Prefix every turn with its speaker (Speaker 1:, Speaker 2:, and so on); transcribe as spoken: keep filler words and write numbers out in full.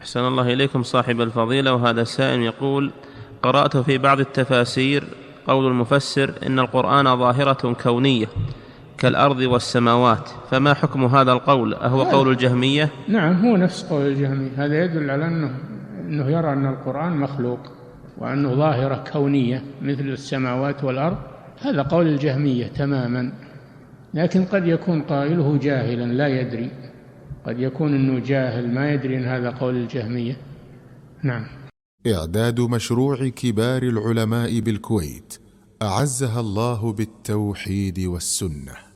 Speaker 1: أحسن الله إليكم صاحب الفضيلة. وهذا السائل يقول: قرأت في بعض التفاسير قول المفسر إن القرآن ظاهرة كونية كالأرض والسماوات، فما حكم هذا القول؟ أهو قول الجهمية؟
Speaker 2: نعم، هو نفس قول الجهمية. هذا يدل على أنه, أنه يرى أن القرآن مخلوق وأنه ظاهرة كونية مثل السماوات والأرض. هذا قول الجهمية تماما. لكن قد يكون قائله جاهلا لا يدري، قد يكون أنه جاهل ما يدري أن هذا قول الجهمية. نعم.
Speaker 3: إعداد مشروع كبار العلماء بالكويت أعزها الله بالتوحيد والسنة.